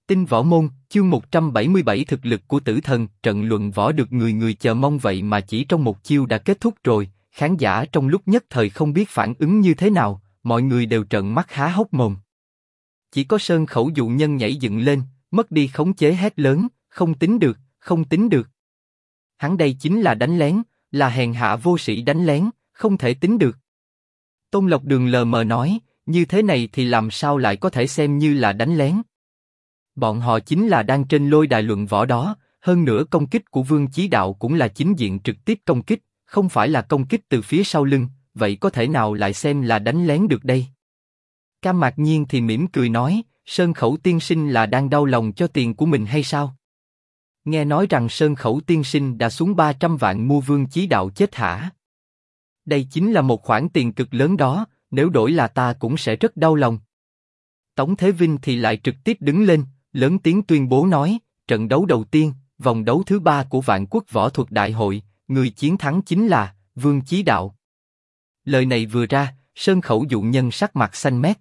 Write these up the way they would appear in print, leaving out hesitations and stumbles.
Tinh Võ Môn, chương 177 thực lực của tử thần, trận luận võ được người người chờ mong vậy mà chỉ trong một chiêu đã kết thúc rồi, khán giả trong lúc nhất thời không biết phản ứng như thế nào, mọi người đều trợn mắt há hốc mồm. Chỉ có Sơn Khẩu dụ nhân nhảy dựng lên, mất đi khống chế hét lớn, không tính được, không tính được. Hắn đây chính là đánh lén, là hèn hạ vô sĩ đánh lén, không thể tính được. Tôn Lộc Đường lờ mờ nói, như thế này thì làm sao lại có thể xem như là đánh lén. Bọn họ chính là đang trên lôi đài luận võ đó, hơn nữa công kích của Vương Chí Đạo cũng là chính diện trực tiếp công kích, không phải là công kích từ phía sau lưng, vậy có thể nào lại xem là đánh lén được đây? Cam Mạc Nhiên thì mỉm cười nói, Sơn Khẩu tiên sinh là đang đau lòng cho tiền của mình hay sao? Nghe nói rằng Sơn Khẩu tiên sinh đã xuống 300 vạn mua Vương Chí Đạo chết hả? Đây chính là một khoản tiền cực lớn đó, nếu đổi là ta cũng sẽ rất đau lòng. Tống Thế Vinh thì lại trực tiếp đứng lên, lớn tiếng tuyên bố nói, trận đấu đầu tiên, vòng đấu thứ 3 của Vạn Quốc Võ Thuật Đại Hội, người chiến thắng chính là Vương Chí Đạo. Lời này vừa ra, Sơn Khẩu dụ nhân sắc mặt xanh mét.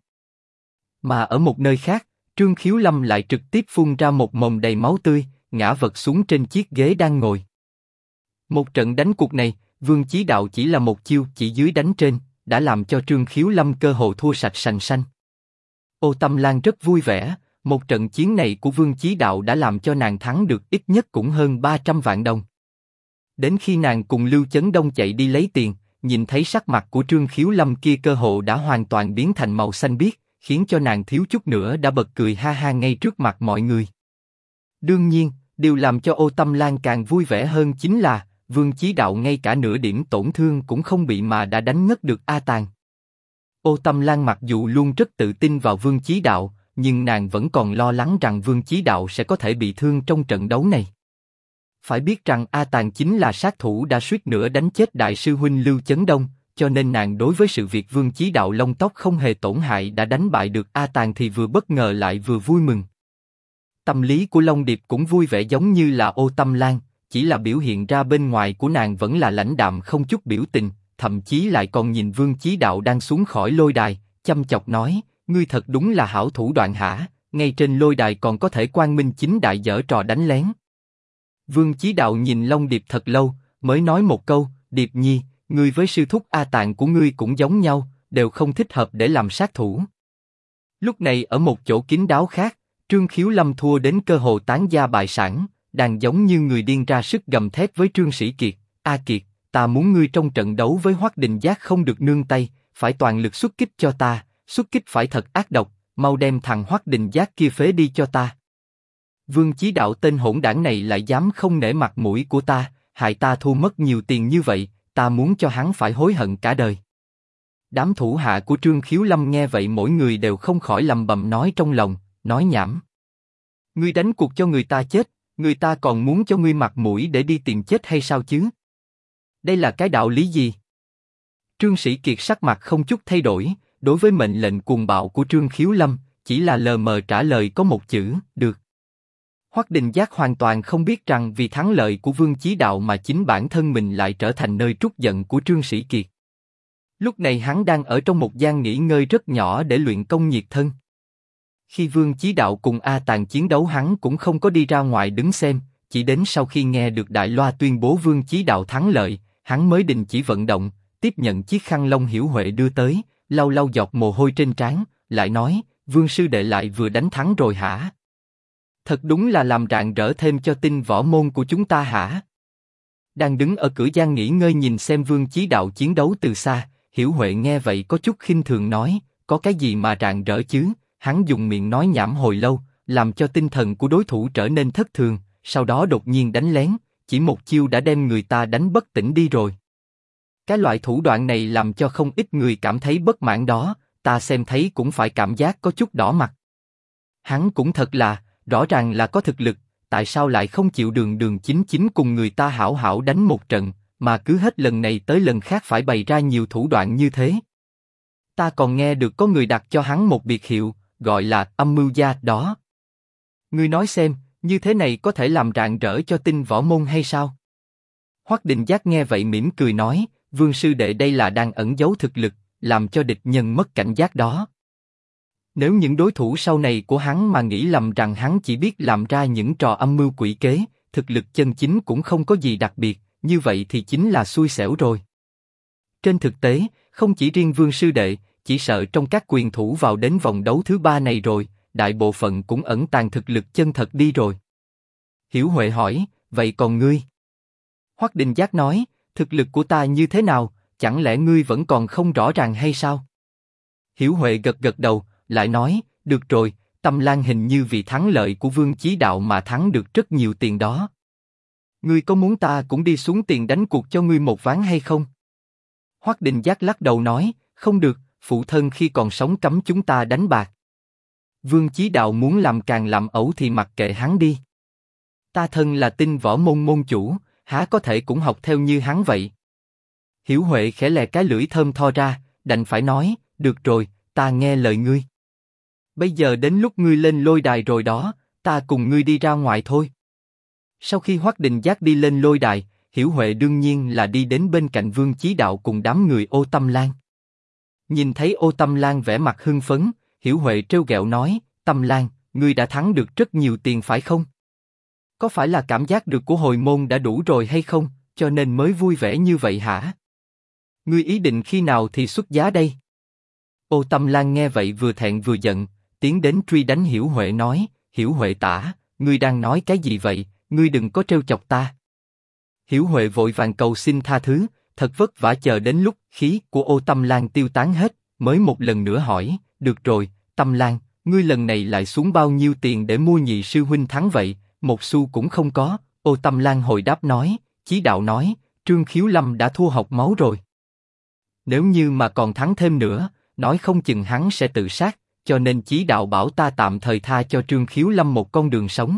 Mà ở một nơi khác, Trương Khiếu Lâm lại trực tiếp phun ra một mồm đầy máu tươi, ngã vật xuống trên chiếc ghế đang ngồi. Một trận đánh cuộc này, Vương Chí Đạo chỉ là một chiêu chỉ dưới đánh trên, đã làm cho Trương Khiếu Lâm cơ hồ thua sạch sành xanh. Ô Tâm Lan rất vui vẻ, một trận chiến này của Vương Chí Đạo đã làm cho nàng thắng được ít nhất cũng hơn 300 vạn đồng. Đến khi nàng cùng Lưu Chấn Đông chạy đi lấy tiền, nhìn thấy sắc mặt của Trương Khiếu Lâm kia cơ hồ đã hoàn toàn biến thành màu xanh biếc, khiến cho nàng thiếu chút nữa đã bật cười ha ha ngay trước mặt mọi người. Đương nhiên, điều làm cho Ô Tâm Lan càng vui vẻ hơn chính là Vương Chí Đạo ngay cả nửa điểm tổn thương cũng không bị mà đã đánh ngất được A Tàn. Ô Tâm Lan mặc dù luôn rất tự tin vào Vương Chí Đạo, nhưng nàng vẫn còn lo lắng rằng Vương Chí Đạo sẽ có thể bị thương trong trận đấu này. Phải biết rằng A Tàn chính là sát thủ đã suýt nữa đánh chết đại sư huynh Lưu Chấn Đông, cho nên nàng đối với sự việc Vương Chí Đạo lông tóc không hề tổn hại đã đánh bại được A Tàn thì vừa bất ngờ lại vừa vui mừng. Tâm lý của Long Điệp cũng vui vẻ giống như là Ô Tâm Lan, chỉ là biểu hiện ra bên ngoài của nàng vẫn là lãnh đạm không chút biểu tình, thậm chí lại còn nhìn Vương Chí Đạo đang xuống khỏi lôi đài, chăm chọc nói, ngươi thật đúng là hảo thủ đoạn hả, ngay trên lôi đài còn có thể quang minh chính đại giở trò đánh lén. Vương Chí Đạo nhìn Long Điệp thật lâu, mới nói một câu, Điệp Nhi, ngươi với sư thúc A Tàn của ngươi cũng giống nhau, đều không thích hợp để làm sát thủ. Lúc này ở một chỗ kín đáo khác, Trương Khiếu Lâm thua đến cơ hồ tán gia bại sản, đang giống như người điên ra sức gầm thét với Trương Sĩ Kiệt, A Kiệt, ta muốn ngươi trong trận đấu với Hoắc Đình Giác không được nương tay, phải toàn lực xuất kích cho ta, xuất kích phải thật ác độc, mau đem thằng Hoắc Đình Giác kia phế đi cho ta. Vương Chí Đạo tên hỗn đảng này lại dám không nể mặt mũi của ta, hại ta thu mất nhiều tiền như vậy, ta muốn cho hắn phải hối hận cả đời. Đám thủ hạ của Trương Khiếu Lâm nghe vậy mỗi người đều không khỏi lầm bầm nói trong lòng, nói nhảm. Ngươi đánh cuộc cho người ta chết, người ta còn muốn cho ngươi mặt mũi để đi tìm chết hay sao chứ? Đây là cái đạo lý gì? Trương Sĩ Kiệt sắc mặt không chút thay đổi, đối với mệnh lệnh cuồng bạo của Trương Khiếu Lâm, chỉ là lờ mờ trả lời có một chữ, được. Hoắc Đình Giác hoàn toàn không biết rằng vì thắng lợi của Vương Chí Đạo mà chính bản thân mình lại trở thành nơi trút giận của Trương Sĩ Kiệt. Lúc này hắn đang ở trong một gian nghỉ ngơi rất nhỏ để luyện công nhiệt thân. Khi Vương Chí Đạo cùng A Tàn chiến đấu hắn cũng không có đi ra ngoài đứng xem, chỉ đến sau khi nghe được Đại Loa tuyên bố Vương Chí Đạo thắng lợi, hắn mới đình chỉ vận động, tiếp nhận chiếc khăn lông Hiểu Huệ đưa tới, lau lau giọt mồ hôi trên trán, lại nói, Vương sư đệ lại vừa đánh thắng rồi hả? Thật đúng là làm rạng rỡ thêm cho Tinh Võ Môn của chúng ta hả? Đang đứng ở cửa gian nghỉ ngơi nhìn xem Vương Chí Đạo chiến đấu từ xa, Hiểu Huệ nghe vậy có chút khinh thường nói, có cái gì mà rạng rỡ chứ? Hắn dùng miệng nói nhảm hồi lâu, làm cho tinh thần của đối thủ trở nên thất thường, sau đó đột nhiên đánh lén, chỉ một chiêu đã đem người ta đánh bất tỉnh đi rồi. Cái loại thủ đoạn này làm cho không ít người cảm thấy bất mãn đó, ta xem thấy cũng phải cảm giác có chút đỏ mặt. Hắn cũng thật là, rõ ràng là có thực lực, tại sao lại không chịu đường đường chính chính cùng người ta hảo hảo đánh một trận, mà cứ hết lần này tới lần khác phải bày ra nhiều thủ đoạn như thế. Ta còn nghe được có người đặt cho hắn một biệt hiệu, gọi là âm mưu gia đó. Ngươi nói xem, như thế này có thể làm rạng rỡ cho Tinh Võ Môn hay sao? Hoắc Đình Giác nghe vậy mỉm cười nói, Vương sư đệ đây là đang ẩn giấu thực lực, làm cho địch nhân mất cảnh giác đó. Nếu những đối thủ sau này của hắn mà nghĩ lầm rằng hắn chỉ biết làm ra những trò âm mưu quỷ kế, thực lực chân chính cũng không có gì đặc biệt, như vậy thì chính là xui xẻo rồi. Trên thực tế, không chỉ riêng Vương sư đệ, chỉ sợ trong các quyền thủ vào đến vòng đấu thứ 3 này rồi, đại bộ phận cũng ẩn tàng thực lực chân thật đi rồi. Hiểu Huệ hỏi, vậy còn ngươi? Hoắc Đình Giác nói, thực lực của ta như thế nào, chẳng lẽ ngươi vẫn còn không rõ ràng hay sao? Hiểu Huệ gật gật đầu, lại nói, được rồi, Tâm Lan hình như vì thắng lợi của Vương Chí Đạo mà thắng được rất nhiều tiền đó. Ngươi có muốn ta cũng đi xuống tiền đánh cuộc cho ngươi một ván hay không? Hoắc Đình Giác lắc đầu nói, không được, phụ thân khi còn sống cấm chúng ta đánh bạc. Vương Chí Đạo muốn làm càng làm ẩu thì mặc kệ hắn đi. Ta thân là Tinh Võ Môn môn chủ, há có thể cũng học theo như hắn vậy. Hiểu Huệ khẽ lè cái lưỡi thơm tho ra, đành phải nói, được rồi, ta nghe lời ngươi. Bây giờ đến lúc ngươi lên lôi đài rồi đó, ta cùng ngươi đi ra ngoài thôi. Sau khi Hoắc Đình Giác đi lên lôi đài, Hiểu Huệ đương nhiên là đi đến bên cạnh Vương Chí Đạo cùng đám người Ô Tâm Lan. Nhìn thấy Ô Tâm Lan vẻ mặt hưng phấn, Hiểu Huệ trêu ghẹo nói, Tâm Lan, ngươi đã thắng được rất nhiều tiền phải không? Có phải là cảm giác được của hồi môn đã đủ rồi hay không, cho nên mới vui vẻ như vậy hả? Ngươi ý định khi nào thì xuất giá đây? Ô Tâm Lan nghe vậy vừa thẹn vừa giận, tiến đến truy đánh Hiểu Huệ nói, Hiểu Huệ tả, ngươi đang nói cái gì vậy, ngươi đừng có trêu chọc ta. Hiểu Huệ vội vàng cầu xin tha thứ, thật vất vả chờ đến lúc khí của Ô Tâm Lan tiêu tán hết, mới một lần nữa hỏi, được rồi, Tâm Lan, ngươi lần này lại xuống bao nhiêu tiền để mua nhị sư huynh thắng vậy, một xu cũng không có. Ô Tâm Lan hồi đáp nói, Chí Đạo nói, Trương Khiếu Lâm đã thua học máu rồi. Nếu như mà còn thắng thêm nữa, nói không chừng hắn sẽ tự sát, cho nên Chí Đạo bảo ta tạm thời tha cho Trương Khiếu Lâm một con đường sống.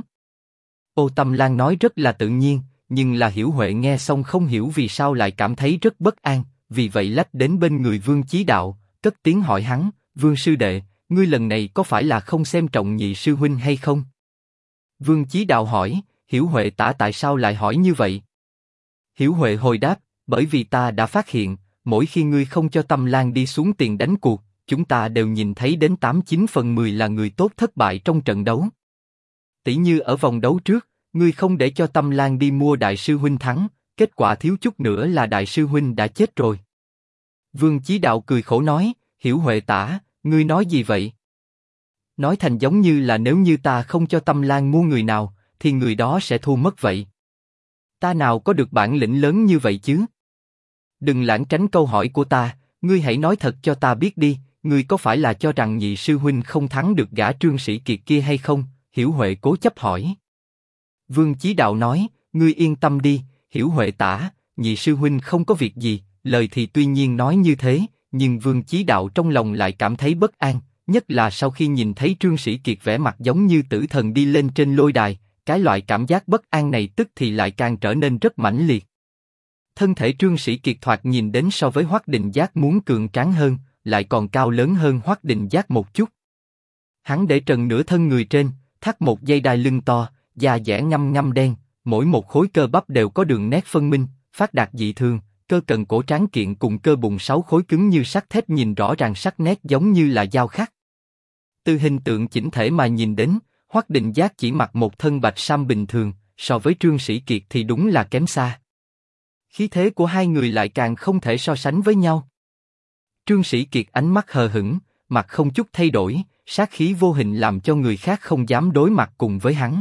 Ô Tâm Lan nói rất là tự nhiên, nhưng là Hiểu Huệ nghe xong không hiểu vì sao lại cảm thấy rất bất an, vì vậy lách đến bên người Vương Chí Đạo, cất tiếng hỏi hắn, Vương sư đệ, ngươi lần này có phải là không xem trọng nhị sư huynh hay không? Vương Chí Đạo hỏi, Hiểu Huệ tả tại sao lại hỏi như vậy? Hiểu Huệ hồi đáp, bởi vì ta đã phát hiện, mỗi khi ngươi không cho Tâm Lan đi xuống tiền đánh cuộc, chúng ta đều nhìn thấy đến 89/10 là người tốt thất bại trong trận đấu. Tỷ như ở vòng đấu trước, ngươi không để cho Tâm Lan đi mua đại sư huynh thắng, kết quả thiếu chút nữa là đại sư huynh đã chết rồi. Vương Chí Đạo cười khổ nói, Hiểu Huệ tả, ngươi nói gì vậy? Nói thành giống như là nếu như ta không cho Tâm Lan mua người nào, thì người đó sẽ thua mất vậy. Ta nào có được bản lĩnh lớn như vậy chứ? Đừng lảng tránh câu hỏi của ta, ngươi hãy nói thật cho ta biết đi, ngươi có phải là cho rằng nhị sư huynh không thắng được gã Trương Sĩ Kiệt kia hay không? Hiểu Huệ cố chấp hỏi. Vương Chí Đạo nói, ngươi yên tâm đi, Hiểu Huệ tả, nhị sư huynh không có việc gì. Lời thì tuy nhiên nói như thế, nhưng Vương Chí Đạo trong lòng lại cảm thấy bất an, nhất là sau khi nhìn thấy Trương Sĩ Kiệt vẻ mặt giống như tử thần đi lên trên lôi đài, cái loại cảm giác bất an này tức thì lại càng trở nên rất mãnh liệt. Thân thể Trương Sĩ Kiệt thoạt nhìn đến so với Hoắc Đình Giác muốn cường tráng hơn, lại còn cao lớn hơn Hoắc Đình Giác một chút. Hắn để trần nửa thân người trên, thắt một dây đai lưng to, da dẻ ngăm ngăm đen, mỗi một khối cơ bắp đều có đường nét phân minh, phát đạt dị thường, cơ cần cổ tráng kiện cùng cơ bụng 6 khối cứng như sắt thép nhìn rõ ràng sắc nét giống như là dao khắc. Từ hình tượng chỉnh thể mà nhìn đến, Hoắc Đình Giác chỉ mặc một thân bạch sam bình thường, so với Trương Sĩ Kiệt thì đúng là kém xa. Khí thế của hai người lại càng không thể so sánh với nhau. Trương Sĩ Kiệt ánh mắt hờ hững, mặt không chút thay đổi, sát khí vô hình làm cho người khác không dám đối mặt cùng với hắn.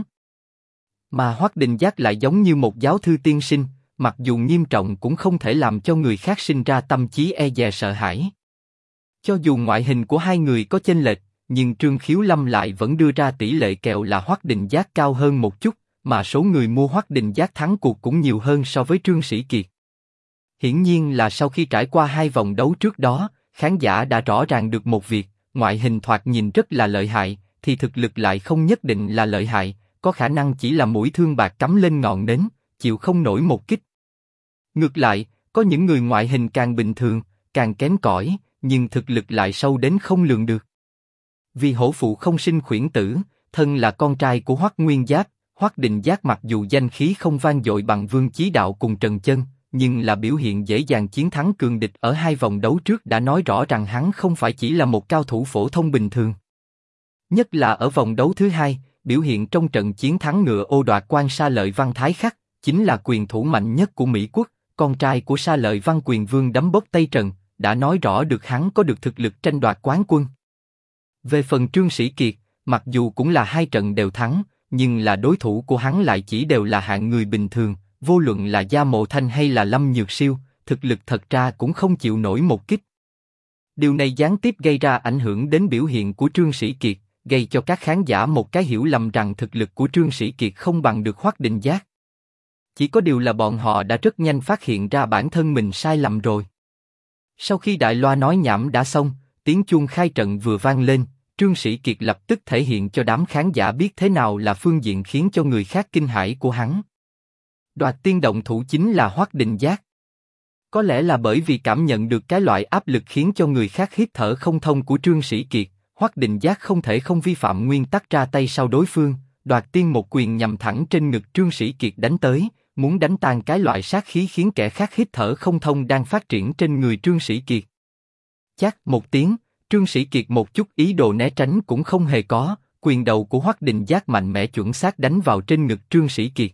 Mà Hoắc Đình Giác lại giống như một giáo thư tiên sinh, mặc dù nghiêm trọng cũng không thể làm cho người khác sinh ra tâm trí e dè sợ hãi. Cho dù ngoại hình của hai người có chênh lệch, nhưng Trương Khiếu Lâm lại vẫn đưa ra tỷ lệ kèo là Hoắc Đình Giác cao hơn một chút, mà số người mua Hoắc Đình Giác thắng cuộc cũng nhiều hơn so với Trương Sĩ Kiệt. Hiển nhiên là sau khi trải qua 2 vòng đấu trước đó, khán giả đã rõ ràng được một việc, ngoại hình thoạt nhìn rất là lợi hại, thì thực lực lại không nhất định là lợi hại, có khả năng chỉ là mũi thương bạc cắm lên ngọn nến, chịu không nổi một kích. Ngược lại, có những người ngoại hình càng bình thường, càng kém cỏi, nhưng thực lực lại sâu đến không lường được. Vì hổ phụ không sinh khuyển tử, thân là con trai của Hoắc Nguyên Giáp, Hoắc Đình Giác mặc dù danh khí không vang dội bằng Vương Chí Đạo cùng Trần Chân, nhưng là biểu hiện dễ dàng chiến thắng cường địch ở 2 vòng đấu trước đã nói rõ rằng hắn không phải chỉ là một cao thủ phổ thông bình thường. Nhất là ở vòng đấu thứ hai, biểu hiện trong trận chiến thắng ngựa ô đoạt quan Sa Lợi Văn Thái Khắc, chính là quyền thủ mạnh nhất của Mỹ Quốc, con trai của Sa Lợi Văn Quyền Vương đấm bốc Tây Trần, đã nói rõ được hắn có được thực lực tranh đoạt quán quân. Về phần Trương Sĩ Kiệt, mặc dù cũng là 2 trận đều thắng, nhưng là đối thủ của hắn lại chỉ đều là hạng người bình thường, vô luận là Gia Mộ Thanh hay là Lâm Nhược Siêu, thực lực thật ra cũng không chịu nổi một kích. Điều này gián tiếp gây ra ảnh hưởng đến biểu hiện của Trương Sĩ Kiệt, gây cho các khán giả một cái hiểu lầm rằng thực lực của Trương Sĩ Kiệt không bằng được Hoắc Định Giác. Chỉ có điều là bọn họ đã rất nhanh phát hiện ra bản thân mình sai lầm rồi. Sau khi đại loa nói nhảm đã xong, tiếng chuông khai trận vừa vang lên, Trương Sĩ Kiệt lập tức thể hiện cho đám khán giả biết thế nào là phương diện khiến cho người khác kinh hãi của hắn. Đoạt tiên động thủ chính là Hoắc Định Giác. Có lẽ là bởi vì cảm nhận được cái loại áp lực khiến cho người khác hít thở không thông của Trương Sĩ Kiệt, Hoắc Định Giác không thể không vi phạm nguyên tắc ra tay sau đối phương, đoạt tiên một quyền nhằm thẳng trên ngực Trương Sĩ Kiệt đánh tới, muốn đánh tan cái loại sát khí khiến kẻ khác hít thở không thông đang phát triển trên người Trương Sĩ Kiệt. Chát một tiếng, Trương Sĩ Kiệt một chút ý đồ né tránh cũng không hề có, quyền đầu của Hoắc Định Giác mạnh mẽ chuẩn xác đánh vào trên ngực Trương Sĩ Kiệt.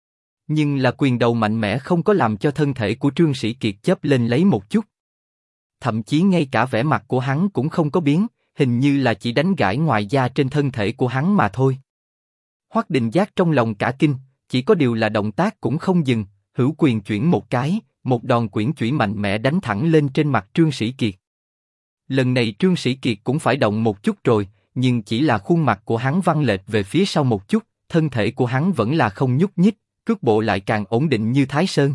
Nhưng là quyền đầu mạnh mẽ không có làm cho thân thể của Trương Sĩ Kiệt chớp lên lấy một chút. Thậm chí ngay cả vẻ mặt của hắn cũng không có biến, hình như là chỉ đánh gãi ngoài da trên thân thể của hắn mà thôi. Hoắc Định Giác trong lòng cả kinh, chỉ có điều là động tác cũng không dừng, hữu quyền chuyển một cái, một đòn quyển chủy mạnh mẽ đánh thẳng lên trên mặt Trương Sĩ Kiệt. Lần này Trương Sĩ Kiệt cũng phải động một chút rồi, nhưng chỉ là khuôn mặt của hắn văng lệch về phía sau một chút, thân thể của hắn vẫn là không nhúc nhích, cước bộ lại càng ổn định như Thái Sơn.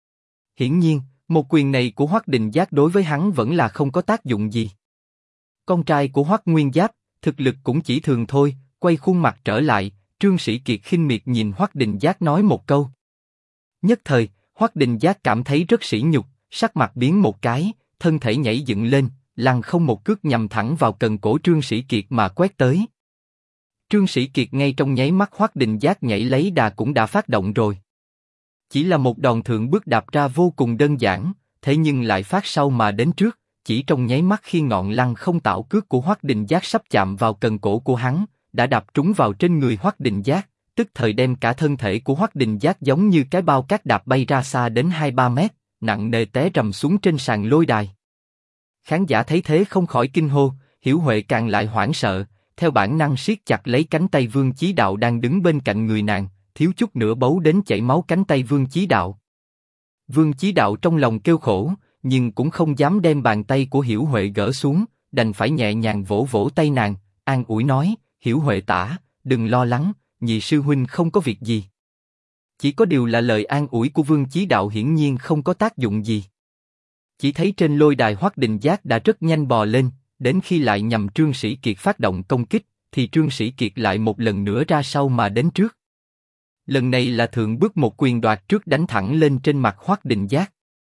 Hiển nhiên, một quyền này của Hoắc Định Giác đối với hắn vẫn là không có tác dụng gì. Con trai của Hoắc Nguyên Giáp, thực lực cũng chỉ thường thôi, quay khuôn mặt trở lại, Trương Sĩ Kiệt khinh miệt nhìn Hoắc Định Giác nói một câu. Nhất thời, Hoắc Định Giác cảm thấy rất sỉ nhục, sắc mặt biến một cái, thân thể nhảy dựng lên, lăng không một cước nhằm thẳng vào cần cổ Trương Sĩ Kiệt mà quét tới. Trương Sĩ Kiệt ngay trong nháy mắt Hoắc Định Giác nhảy lấy đà cũng đã phát động rồi. Chỉ là một đòn thượng bước đạp ra vô cùng đơn giản, thế nhưng lại phát sau mà đến trước, chỉ trong nháy mắt khi ngọn lăng không tạo cước của Hoắc Định Giác sắp chạm vào cần cổ của hắn, đã đạp trúng vào trên người Hoắc Định Giác, tức thời đem cả thân thể của Hoắc Định Giác giống như cái bao cát đạp bay ra xa đến 2-3 mét, nặng nề té rầm xuống trên sàn lôi đài. Khán giả thấy thế không khỏi kinh hô, Hiểu Huệ càng lại hoảng sợ, theo bản năng siết chặt lấy cánh tay Vương Chí Đạo đang đứng bên cạnh người nàng, thiếu chút nữa bấu đến chảy máu cánh tay Vương Chí Đạo. Vương Chí Đạo trong lòng kêu khổ, nhưng cũng không dám đem bàn tay của Hiểu Huệ gỡ xuống, đành phải nhẹ nhàng vỗ vỗ tay nàng, an ủi nói, Hiểu Huệ tả, đừng lo lắng, nhị sư huynh không có việc gì. Chỉ có điều là lời an ủi của Vương Chí Đạo hiển nhiên không có tác dụng gì. Chỉ thấy trên lôi đài Hoắc Định Giác đã rất nhanh bò lên, đến khi lại nhằm Trương Sĩ Kiệt phát động công kích, thì Trương Sĩ Kiệt lại một lần nữa ra sau mà đến trước. Lần này là thượng bước một quyền đoạt trước đánh thẳng lên trên mặt Hoắc Định Giác.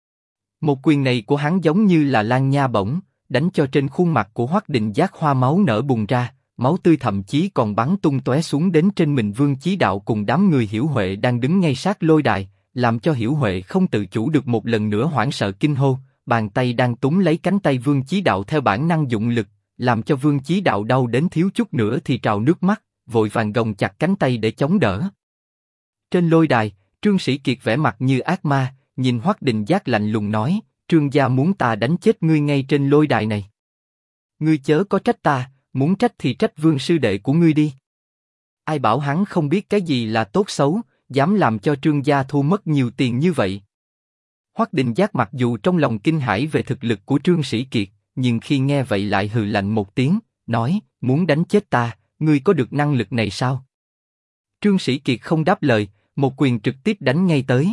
Một quyền này của hắn giống như là lan nha bổng, đánh cho trên khuôn mặt của Hoắc Định Giác hoa máu nở bùng ra, máu tươi thậm chí còn bắn tung tóe xuống đến trên mình Vương Chí Đạo cùng đám người Hiểu Huệ đang đứng ngay sát lôi đài, làm cho Hiểu Huệ không tự chủ được một lần nữa hoảng sợ kinh hô, bàn tay đang túm lấy cánh tay Vương Chí Đạo theo bản năng dụng lực, làm cho Vương Chí Đạo đau đến thiếu chút nữa thì trào nước mắt, vội vàng gồng chặt cánh tay để chống đỡ. Trên lôi đài, Trương Sĩ Kiệt vẻ mặt như ác ma, nhìn Hoắc Định Giác lạnh lùng nói, Trương gia muốn ta đánh chết ngươi ngay trên lôi đài này. Ngươi chớ có trách ta, muốn trách thì trách Vương sư đệ của ngươi đi. Ai bảo hắn không biết cái gì là tốt xấu, dám làm cho Trương gia thu mất nhiều tiền như vậy. Hoắc Định Giác mặc dù trong lòng kinh hãi về thực lực của Trương Sĩ Kiệt, nhưng khi nghe vậy lại hừ lạnh một tiếng, nói, muốn đánh chết ta, ngươi có được năng lực này sao? Trương Sĩ Kiệt không đáp lời, một quyền trực tiếp đánh ngay tới.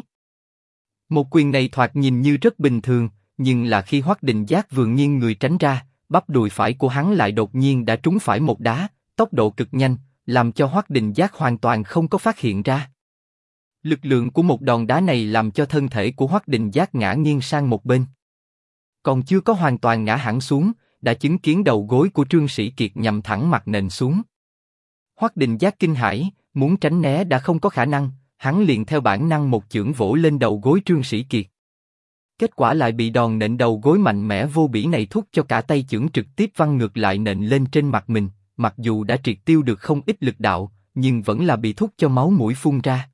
Một quyền này thoạt nhìn như rất bình thường, nhưng là khi Hoắc Định Giác vừa nghiêng người tránh ra, bắp đùi phải của hắn lại đột nhiên đã trúng phải một đá, tốc độ cực nhanh, làm cho Hoắc Định Giác hoàn toàn không có phát hiện ra. Lực lượng của một đòn đá này làm cho thân thể của Hoắc Định Giác ngã nghiêng sang một bên. Còn chưa có hoàn toàn ngã hẳn xuống, đã chứng kiến đầu gối của Trương Sĩ Kiệt nhằm thẳng mặt nện xuống. Hoắc Định Giác kinh hãi, muốn tránh né đã không có khả năng, hắn liền theo bản năng một chưởng vỗ lên đầu gối Trương Sĩ Kiệt. Kết quả lại bị đòn nện đầu gối mạnh mẽ vô bỉ này thúc cho cả tay chưởng trực tiếp văng ngược lại nện lên trên mặt mình, mặc dù đã triệt tiêu được không ít lực đạo, nhưng vẫn là bị thúc cho máu mũi phun ra.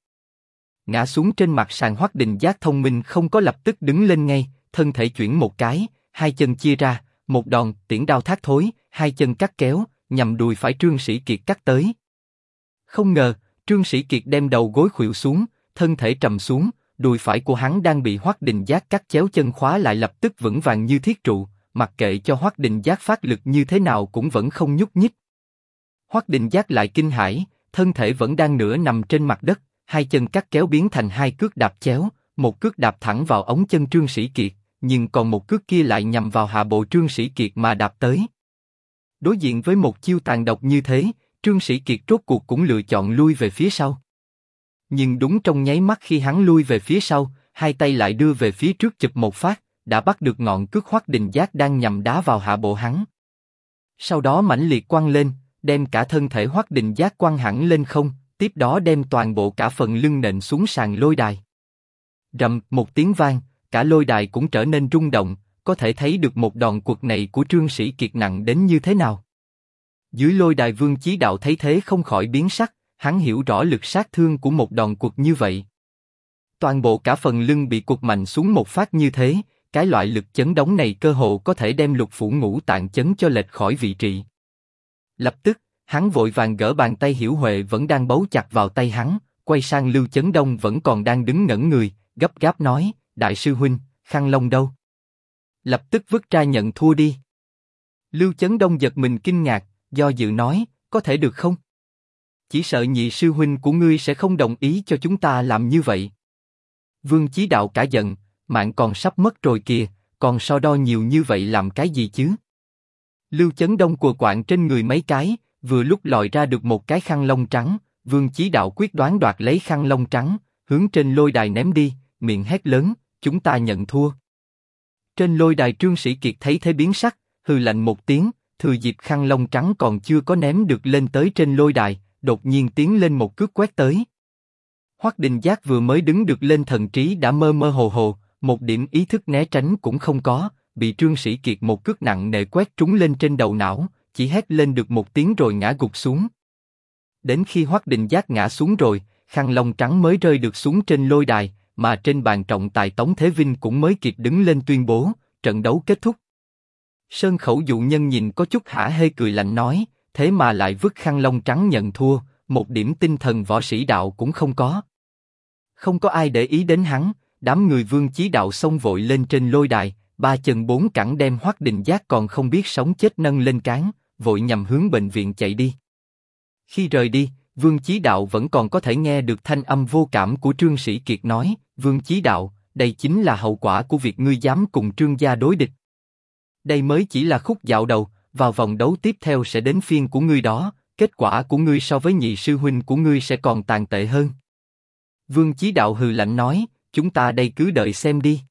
Ngã xuống trên mặt sàn Hoắc Đình Giác thông minh không có lập tức đứng lên ngay, thân thể chuyển một cái, hai chân chia ra, một đòn tiễn đao thác thối, hai chân cắt kéo, nhằm đùi phải Trương Sĩ Kiệt cắt tới. Không ngờ, Trương Sĩ Kiệt đem đầu gối khuỵu xuống, thân thể trầm xuống, đùi phải của hắn đang bị Hoắc Đình Giác cắt chéo chân khóa lại lập tức vững vàng như thiết trụ, mặc kệ cho Hoắc Đình Giác phát lực như thế nào cũng vẫn không nhúc nhích. Hoắc Đình Giác lại kinh hãi, thân thể vẫn đang nửa nằm trên mặt đất, hai chân cắt kéo biến thành hai cước đạp chéo, một cước đạp thẳng vào ống chân Trương Sĩ Kiệt, nhưng còn một cước kia lại nhằm vào hạ bộ Trương Sĩ Kiệt mà đạp tới. Đối diện với một chiêu tàn độc như thế, Trương Sĩ Kiệt rốt cuộc cũng lựa chọn lui về phía sau. Nhưng đúng trong nháy mắt khi hắn lui về phía sau, hai tay lại đưa về phía trước chụp một phát, đã bắt được ngọn cước Hoắc Đình Giác đang nhằm đá vào hạ bộ hắn. Sau đó mãnh liệt quăng lên, đem cả thân thể Hoắc Đình Giác quăng hẳn lên không, tiếp đó đem toàn bộ cả phần lưng nện xuống sàn lôi đài. Rầm một tiếng vang, cả lôi đài cũng trở nên rung động, có thể thấy được một đòn quật này của Trương Sĩ Kiệt nặng đến như thế nào. Dưới lôi đài Vương Chí Đạo thấy thế không khỏi biến sắc, hắn hiểu rõ lực sát thương của một đòn quật như vậy. Toàn bộ cả phần lưng bị quật mạnh xuống một phát như thế, cái loại lực chấn động này cơ hồ có thể đem lục phủ ngũ tạng chấn cho lệch khỏi vị trí. Lập tức, hắn vội vàng gỡ bàn tay Hiểu Huệ vẫn đang bấu chặt vào tay hắn, quay sang Lưu Chấn Đông vẫn còn đang đứng ngẩn người, gấp gáp nói: Đại sư huynh, khăn lông đâu? Lập tức vứt ra nhận thua đi. Lưu Chấn Đông giật mình kinh ngạc, do dự nói: Có thể được không? Chỉ sợ nhị sư huynh của ngươi sẽ không đồng ý cho chúng ta làm như vậy. Vương Chí Đạo cả giận, mạng còn sắp mất rồi kìa, còn so đo nhiều như vậy làm cái gì chứ? Lưu Chấn Đông cùa quạng trên người mấy cái, vừa lúc lòi ra được một cái khăn lông trắng. Vương Chí Đạo quyết đoán đoạt lấy khăn lông trắng, hướng trên lôi đài ném đi, miệng hét lớn: Chúng ta nhận thua. Trên lôi đài Trương Sĩ Kiệt thấy thế biến sắc, hừ lạnh một tiếng, thừa dịp khăn lông trắng còn chưa có ném được lên tới trên lôi đài, đột nhiên tiến lên một cước quét tới. Hoắc Đình Giác vừa mới đứng được lên thần trí đã mơ mơ hồ hồ, một điểm ý thức né tránh cũng không có, bị Trương Sĩ Kiệt một cước nặng nề quét trúng lên trên đầu não, chỉ hét lên được một tiếng rồi ngã gục xuống. Đến khi Hoắc Đình Giác ngã xuống rồi, khăn lông trắng mới rơi được xuống trên lôi đài, mà trên bàn trọng tài Tống Thế Vinh cũng mới kịp đứng lên tuyên bố trận đấu kết thúc. Sơn Khẩu dụ nhân nhìn có chút hả hê cười lạnh nói: Thế mà lại vứt khăn lông trắng nhận thua, một điểm tinh thần võ sĩ đạo cũng không có. Không có ai để ý đến hắn, đám người Vương Chí Đạo xông vội lên trên lôi đài, ba chân bốn cẳng đem Hoắc Đình Giác còn không biết sống chết nâng lên cán, vội nhằm hướng bệnh viện chạy đi. Khi rời đi, Vương Chí Đạo vẫn còn có thể nghe được thanh âm vô cảm của Trương Sĩ Kiệt nói: Vương Chí Đạo, đây chính là hậu quả của việc ngươi dám cùng Trương gia đối địch. Đây mới chỉ là khúc dạo đầu, vào vòng đấu tiếp theo sẽ đến phiên của ngươi đó, kết quả của ngươi so với nhị sư huynh của ngươi sẽ còn tàn tệ hơn. Vương Chí Đạo hừ lạnh nói: Chúng ta đây cứ đợi xem đi.